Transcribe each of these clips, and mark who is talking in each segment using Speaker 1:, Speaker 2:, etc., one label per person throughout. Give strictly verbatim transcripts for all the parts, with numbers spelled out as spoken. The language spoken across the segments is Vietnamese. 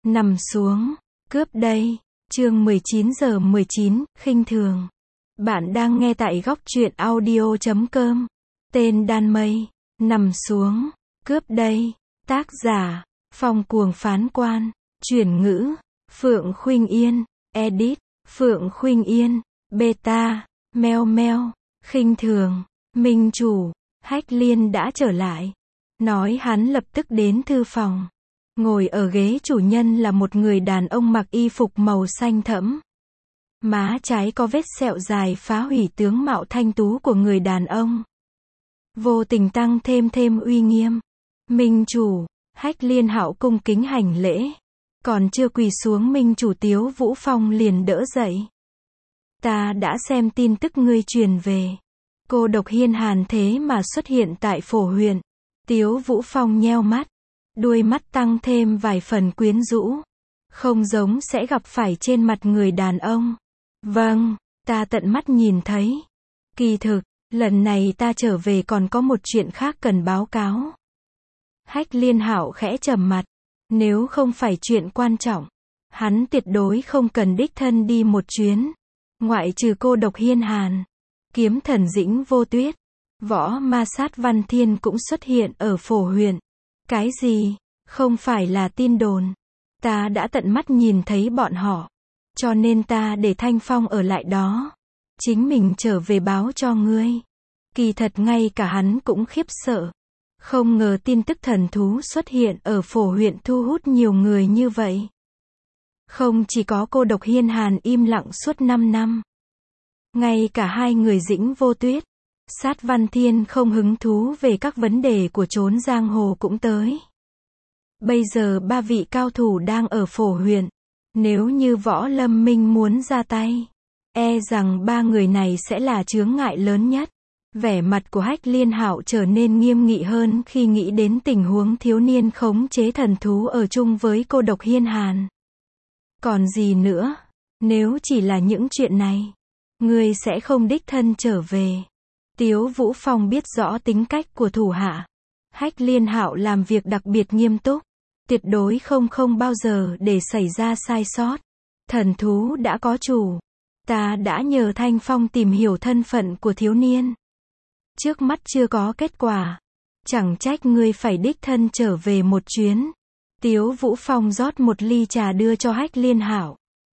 Speaker 1: Nằm xuống, cướp đây. Chương mười chín giờ mười chín, khinh thường. Bạn đang nghe tại góc truyện audio chấm com. Tên đan mây. Nằm xuống, cướp đây. Tác giả, Phong Cuồng Phán Quan. Chuyển ngữ, Phượng Khuynh Yên. Edit, Phượng Khuynh Yên. Beta, Meo Meo. Khinh thường, minh chủ. Hách Liên đã trở lại. Nói hắn lập tức đến thư phòng. Ngồi ở ghế chủ nhân là một người đàn ông mặc y phục màu xanh thẫm. Má trái có vết sẹo dài phá hủy tướng mạo thanh tú của người đàn ông. Vô tình tăng thêm thêm uy nghiêm. Minh chủ, Hách Liên Hạo cung kính hành lễ. Còn chưa quỳ xuống minh chủ Tiếu Vũ Phong liền đỡ dậy. Ta đã xem tin tức ngươi truyền về. Cô độc hiên hàn thế mà xuất hiện tại phổ huyện. Tiếu Vũ Phong nheo mắt. Đuôi mắt tăng thêm vài phần quyến rũ. Không giống sẽ gặp phải trên mặt người đàn ông. Vâng, ta tận mắt nhìn thấy. Kỳ thực, lần này ta trở về còn có một chuyện khác cần báo cáo. Hách Liên Hạo khẽ trầm mặt. Nếu không phải chuyện quan trọng, hắn tuyệt đối không cần đích thân đi một chuyến. Ngoại trừ cô độc hiên hàn, kiếm thần Dĩnh Vô Tuyết, võ ma sát Văn Thiên cũng xuất hiện ở phổ huyện. Cái gì? Không phải là tin đồn. Ta đã tận mắt nhìn thấy bọn họ. Cho nên ta để Thanh Phong ở lại đó. Chính mình trở về báo cho ngươi. Kỳ thật ngay cả hắn cũng khiếp sợ. Không ngờ tin tức thần thú xuất hiện ở phổ huyện thu hút nhiều người như vậy. Không chỉ có cô độc hiên hàn im lặng suốt năm năm. Ngay cả hai người Dĩnh Vô Tuyết, Sát Văn Thiên không hứng thú về các vấn đề của chốn giang hồ cũng tới. Bây giờ ba vị cao thủ đang ở phổ huyện. Nếu như Võ Lâm Minh muốn ra tay, e rằng ba người này sẽ là chướng ngại lớn nhất. Vẻ mặt của Hách Liên Hạo trở nên nghiêm nghị hơn khi nghĩ đến tình huống thiếu niên khống chế thần thú ở chung với cô độc hiên hàn. Còn gì nữa? Nếu chỉ là những chuyện này, ngươi sẽ không đích thân trở về. Tiếu Vũ Phong biết rõ tính cách của thủ hạ. Hách Liên Hạo làm việc đặc biệt nghiêm túc. Tuyệt đối không không bao giờ để xảy ra sai sót. Thần thú đã có chủ. Ta đã nhờ Thanh Phong tìm hiểu thân phận của thiếu niên. Trước mắt chưa có kết quả. Chẳng trách ngươi phải đích thân trở về một chuyến. Tiếu Vũ Phong rót một ly trà đưa cho Hách Liên Hạo.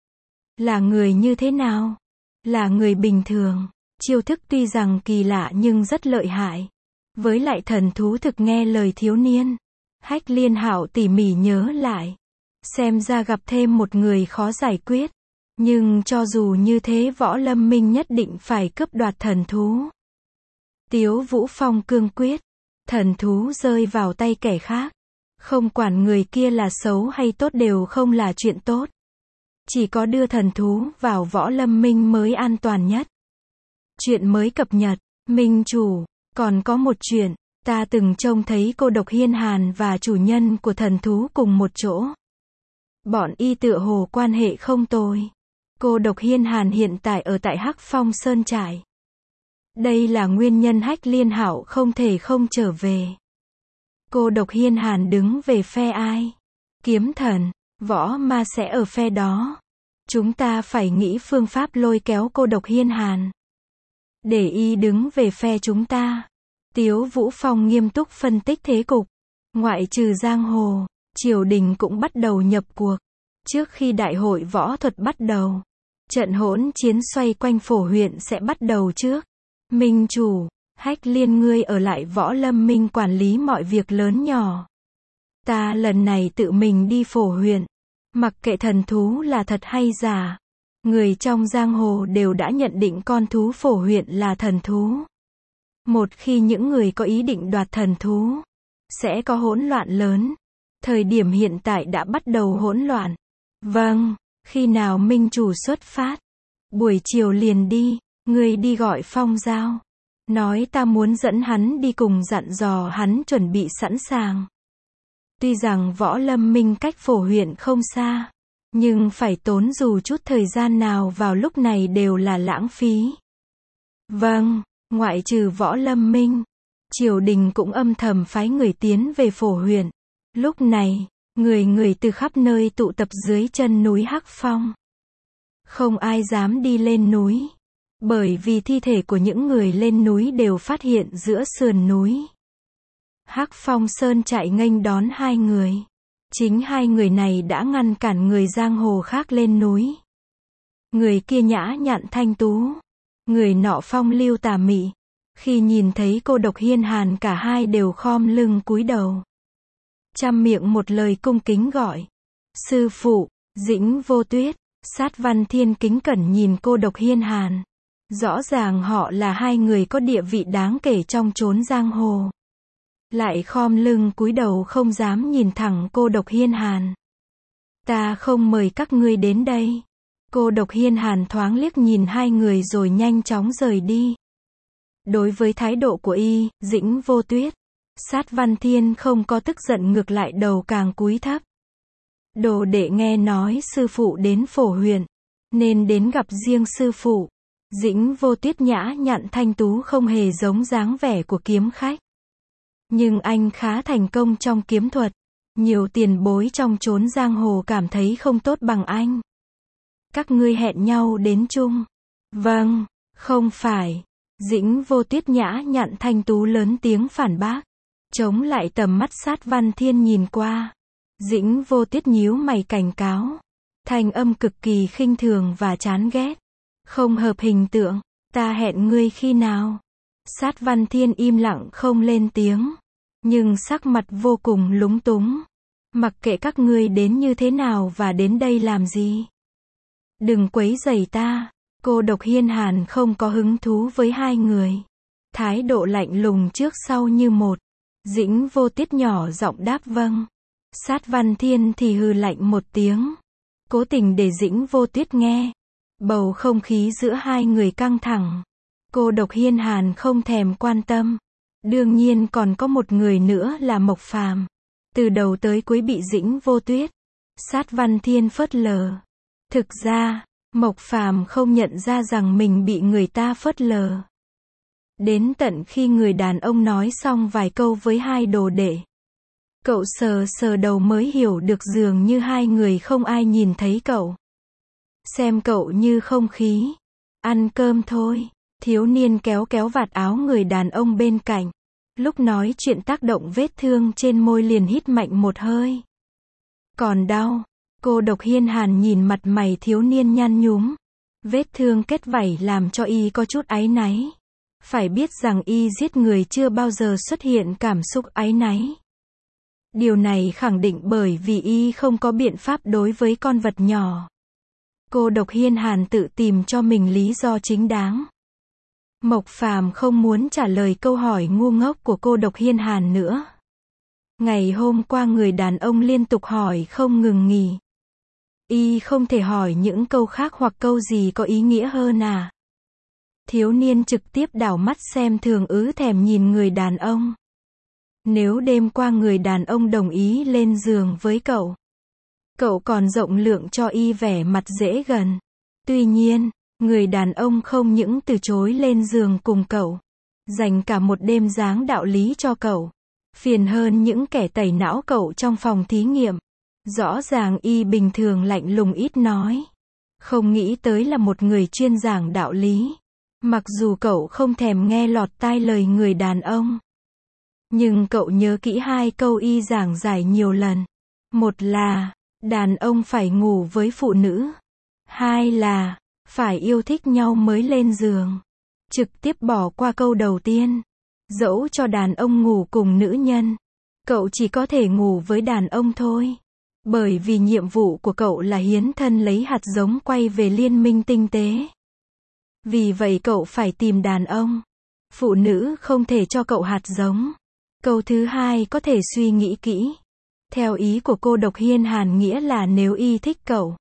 Speaker 1: Là người như thế nào? Là người bình thường. Chiêu thức tuy rằng kỳ lạ nhưng rất lợi hại. Với lại thần thú thực nghe lời thiếu niên. Hách Liên Hạo tỉ mỉ nhớ lại. Xem ra gặp thêm một người khó giải quyết. Nhưng cho dù như thế Võ Lâm Minh nhất định phải cướp đoạt thần thú. Tiếu Vũ Phong cương quyết. Thần thú rơi vào tay kẻ khác. Không quản người kia là xấu hay tốt đều không là chuyện tốt. Chỉ có đưa thần thú vào Võ Lâm Minh mới an toàn nhất. Chuyện mới cập nhật. Minh chủ, còn có một chuyện. Ta từng trông thấy cô độc hiên hàn và chủ nhân của thần thú cùng một chỗ. Bọn y tựa hồ quan hệ không tồi. Cô độc hiên hàn hiện tại ở tại Hắc Phong Sơn Trại. Đây là nguyên nhân Hách Liên Hạo không thể không trở về. Cô độc hiên hàn đứng về phe ai? Kiếm thần, võ ma sẽ ở phe đó. Chúng ta phải nghĩ phương pháp lôi kéo cô độc hiên hàn. Để y đứng về phe chúng ta. Tiếu Vũ Phong nghiêm túc phân tích thế cục. Ngoại trừ giang hồ, triều đình cũng bắt đầu nhập cuộc. Trước khi đại hội võ thuật bắt đầu, trận hỗn chiến xoay quanh phổ huyện sẽ bắt đầu trước. Minh chủ, Hách Liên ngươi ở lại Võ Lâm Minh quản lý mọi việc lớn nhỏ. Ta lần này tự mình đi phổ huyện. Mặc kệ thần thú là thật hay giả. Người trong giang hồ đều đã nhận định con thú phổ huyện là thần thú. Một khi những người có ý định đoạt thần thú, sẽ có hỗn loạn lớn. Thời điểm hiện tại đã bắt đầu hỗn loạn. Vâng, khi nào minh chủ xuất phát? Buổi chiều liền đi, ngươi đi gọi Phong Giao. Nói ta muốn dẫn hắn đi cùng dặn dò hắn chuẩn bị sẵn sàng. Tuy rằng Võ Lâm Minh cách phổ huyện không xa, nhưng phải tốn dù chút thời gian nào vào lúc này đều là lãng phí. Vâng. Ngoại trừ Võ Lâm Minh, triều đình cũng âm thầm phái người tiến về phổ huyện. Lúc này, Người người từ khắp nơi tụ tập dưới chân núi Hắc Phong. Không ai dám đi lên núi, bởi vì thi thể của những người lên núi đều phát hiện giữa sườn núi. Hắc Phong Sơn chạy nghênh đón hai người. Chính hai người này đã ngăn cản người giang hồ khác lên núi. Người kia nhã nhặn thanh tú, người nọ phong lưu tà mị. Khi nhìn thấy cô độc hiên hàn, cả hai đều khom lưng cúi đầu, chăm miệng một lời cung kính gọi: sư phụ. Dĩnh Vô Tuyết, Sát Văn Thiên kính cẩn nhìn cô độc hiên hàn. Rõ ràng họ là hai người có địa vị đáng kể trong chốn giang hồ, lại khom lưng cúi đầu không dám nhìn thẳng cô độc hiên hàn. Ta không mời các ngươi đến đây. Cô độc hiên hàn thoáng liếc nhìn hai người rồi nhanh chóng rời đi. Đối với thái độ của y, Dĩnh Vô Tuyết, Sát Văn Thiên không có tức giận, ngược lại đầu càng cúi thấp. Đồ đệ nghe nói sư phụ đến phổ huyện, nên đến gặp riêng sư phụ. Dĩnh Vô Tuyết nhã nhặn thanh tú, không hề giống dáng vẻ của kiếm khách. Nhưng anh khá thành công trong kiếm thuật. Nhiều tiền bối trong chốn giang hồ cảm thấy không tốt bằng anh. Các ngươi hẹn nhau đến chung. Vâng, không phải. Dĩnh Vô Tuyết nhã nhặn thanh tú lớn tiếng phản bác. Chống lại tầm mắt Sát Văn Thiên nhìn qua. Dĩnh Vô Tuyết nhíu mày cảnh cáo. Thanh âm cực kỳ khinh thường và chán ghét. Không hợp hình tượng. Ta hẹn ngươi khi nào? Sát Văn Thiên im lặng không lên tiếng, nhưng sắc mặt vô cùng lúng túng. Mặc kệ các ngươi đến như thế nào và đến đây làm gì, đừng quấy rầy ta. Cô độc hiên hàn không có hứng thú với hai người, thái độ lạnh lùng trước sau như một. Dĩnh Vô Tuyết nhỏ giọng đáp vâng. Sát Văn Thiên thì hừ lạnh một tiếng, cố tình để Dĩnh Vô Tuyết nghe. Bầu không khí giữa hai người căng thẳng. Cô độc hiên hàn không thèm quan tâm. Đương nhiên còn có một người nữa là Mộc Phàm. Từ đầu tới cuối bị Dĩnh Vô Tuyết, Sát Văn Thiên phớt lờ. Thực ra, Mộc Phàm không nhận ra rằng mình bị người ta phớt lờ. Đến tận khi người đàn ông nói xong vài câu với hai đồ đệ, cậu sờ sờ đầu mới hiểu được dường như hai người không ai nhìn thấy cậu. Xem cậu như không khí. Ăn cơm thôi. Thiếu niên kéo kéo vạt áo người đàn ông bên cạnh. Lúc nói chuyện tác động vết thương trên môi liền hít mạnh một hơi. Còn đau. Cô độc hiên hàn nhìn mặt mày thiếu niên nhăn nhúm. Vết thương kết vảy làm cho y có chút áy náy. Phải biết rằng y giết người chưa bao giờ xuất hiện cảm xúc áy náy. Điều này khẳng định bởi vì y không có biện pháp đối với con vật nhỏ. Cô độc hiên hàn tự tìm cho mình lý do chính đáng. Mộc Phàm không muốn trả lời câu hỏi ngu ngốc của cô độc hiên hàn nữa. Ngày hôm qua người đàn ông liên tục hỏi không ngừng nghỉ. Y không thể hỏi những câu khác hoặc câu gì có ý nghĩa hơn à? Thiếu niên trực tiếp đảo mắt xem thường, ứ thèm nhìn người đàn ông. Nếu đêm qua người đàn ông đồng ý lên giường với cậu, cậu còn rộng lượng cho y vẻ mặt dễ gần. Tuy nhiên, người đàn ông không những từ chối lên giường cùng cậu, dành cả một đêm giảng đạo lý cho cậu. Phiền hơn những kẻ tẩy não cậu trong phòng thí nghiệm. Rõ ràng y bình thường lạnh lùng ít nói. Không nghĩ tới là một người chuyên giảng đạo lý. Mặc dù cậu không thèm nghe lọt tai lời người đàn ông, nhưng cậu nhớ kỹ hai câu y giảng giải nhiều lần. Một là, đàn ông phải ngủ với phụ nữ. Hai là, phải yêu thích nhau mới lên giường. Trực tiếp bỏ qua câu đầu tiên. Dẫu cho đàn ông ngủ cùng nữ nhân, cậu chỉ có thể ngủ với đàn ông thôi. Bởi vì nhiệm vụ của cậu là hiến thân lấy hạt giống quay về liên minh tinh tế. Vì vậy cậu phải tìm đàn ông. Phụ nữ không thể cho cậu hạt giống. Câu thứ hai có thể suy nghĩ kỹ. Theo ý của cô độc hiên hàn nghĩa là nếu y thích cậu,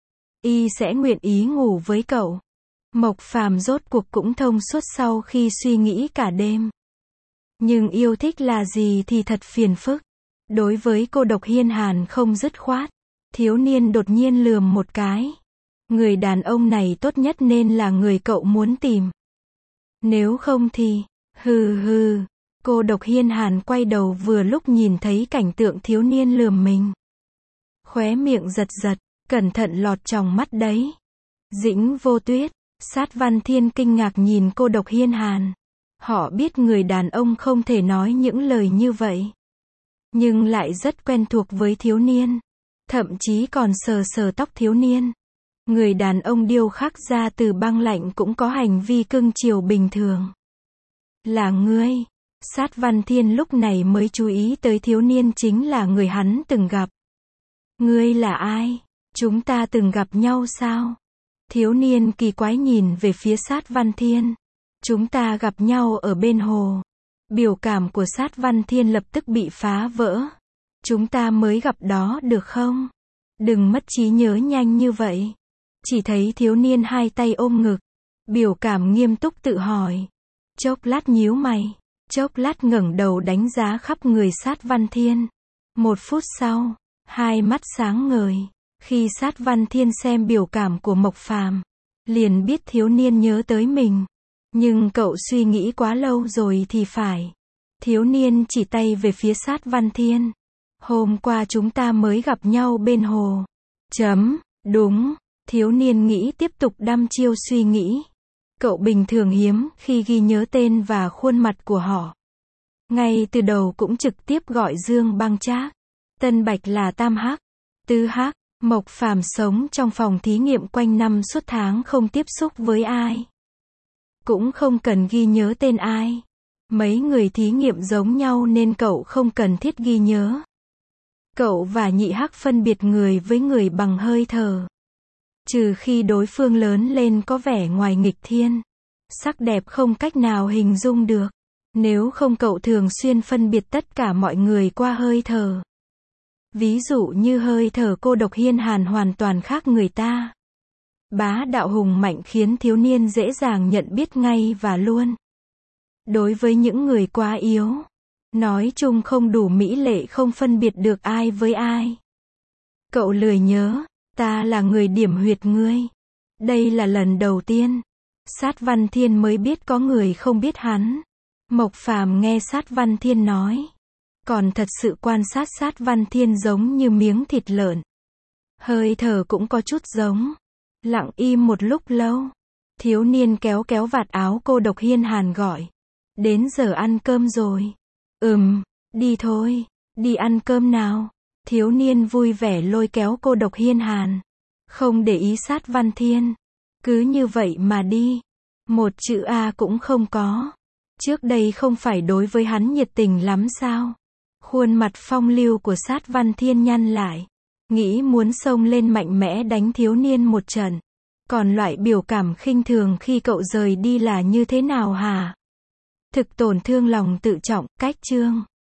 Speaker 1: y sẽ nguyện ý ngủ với cậu. Mộc Phàm rốt cuộc cũng thông suốt sau khi suy nghĩ cả đêm. Nhưng yêu thích là gì thì thật phiền phức. Đối với cô độc hiên hàn không dứt khoát, thiếu niên đột nhiên lườm một cái. Người đàn ông này tốt nhất nên là người cậu muốn tìm. Nếu không thì, hừ hừ. Cô độc hiên hàn quay đầu vừa lúc nhìn thấy cảnh tượng thiếu niên lườm mình. Khóe miệng giật giật, cẩn thận lọt tròng mắt đấy. Dĩnh Vô Tuyết, Sát Văn Thiên kinh ngạc nhìn cô Độc Hiên Hàn. Họ biết người đàn ông không thể nói những lời như vậy. Nhưng lại rất quen thuộc với thiếu niên. Thậm chí còn sờ sờ tóc thiếu niên. Người đàn ông điêu khắc ra từ băng lạnh cũng có hành vi cưng chiều bình thường. Là ngươi. Sát Văn Thiên lúc này mới chú ý tới thiếu niên chính là người hắn từng gặp. Ngươi là ai? Chúng ta từng gặp nhau sao? Thiếu niên kỳ quái nhìn về phía Sát Văn Thiên. Chúng ta gặp nhau ở bên hồ. Biểu cảm của Sát Văn Thiên lập tức bị phá vỡ. Chúng ta mới gặp đó được không? Đừng mất trí nhớ nhanh như vậy. Chỉ thấy thiếu niên hai tay ôm ngực. Biểu cảm nghiêm túc tự hỏi. Chốc lát nhíu mày. Chốc lát ngẩng đầu đánh giá khắp người Sát Văn Thiên. Một phút sau, hai mắt sáng ngời. Khi Sát Văn Thiên xem biểu cảm của Mộc Phàm, liền biết thiếu niên nhớ tới mình. Nhưng cậu suy nghĩ quá lâu rồi thì phải. Thiếu niên chỉ tay về phía Sát Văn Thiên. Hôm qua chúng ta mới gặp nhau bên hồ. Chấm, đúng. Thiếu niên nghĩ tiếp tục đăm chiêu suy nghĩ. Cậu bình thường hiếm khi ghi nhớ tên và khuôn mặt của họ. Ngay từ đầu cũng trực tiếp gọi Dương Băng Trác, Tân Bạch là Tam Hắc, Tứ Hắc. Mộc Phàm sống trong phòng thí nghiệm quanh năm suốt tháng không tiếp xúc với ai. Cũng không cần ghi nhớ tên ai. Mấy người thí nghiệm giống nhau nên cậu không cần thiết ghi nhớ. Cậu và Nhị Hắc phân biệt người với người bằng hơi thở. Trừ khi đối phương lớn lên có vẻ ngoài nghịch thiên. Sắc đẹp không cách nào hình dung được. Nếu không cậu thường xuyên phân biệt tất cả mọi người qua hơi thở. Ví dụ như hơi thở cô Độc Hiên Hàn hoàn toàn khác người ta. Bá đạo hùng mạnh khiến thiếu niên dễ dàng nhận biết ngay và luôn. Đối với những người quá yếu, nói chung không đủ mỹ lệ không phân biệt được ai với ai. Cậu lười nhớ, ta là người điểm huyệt ngươi. Đây là lần đầu tiên. Sát Văn Thiên mới biết có người không biết hắn. Mộc Phàm nghe Sát Văn Thiên nói. Còn thật sự quan sát Sát Văn Thiên giống như miếng thịt lợn. Hơi thở cũng có chút giống. Lặng im một lúc lâu. Thiếu niên kéo kéo vạt áo cô Độc Hiên Hàn gọi. Đến giờ ăn cơm rồi. Ừm, đi thôi, đi ăn cơm nào. Thiếu niên vui vẻ lôi kéo cô Độc Hiên Hàn. Không để ý Sát Văn Thiên. Cứ như vậy mà đi. Một chữ A cũng không có. Trước đây không phải đối với hắn nhiệt tình lắm sao? Khuôn mặt phong lưu của Sát Văn Thiên nhăn lại. Nghĩ muốn xông lên mạnh mẽ đánh thiếu niên một trận. Còn loại biểu cảm khinh thường khi cậu rời đi là như thế nào hả? Thực tổn thương lòng tự trọng, cách chương.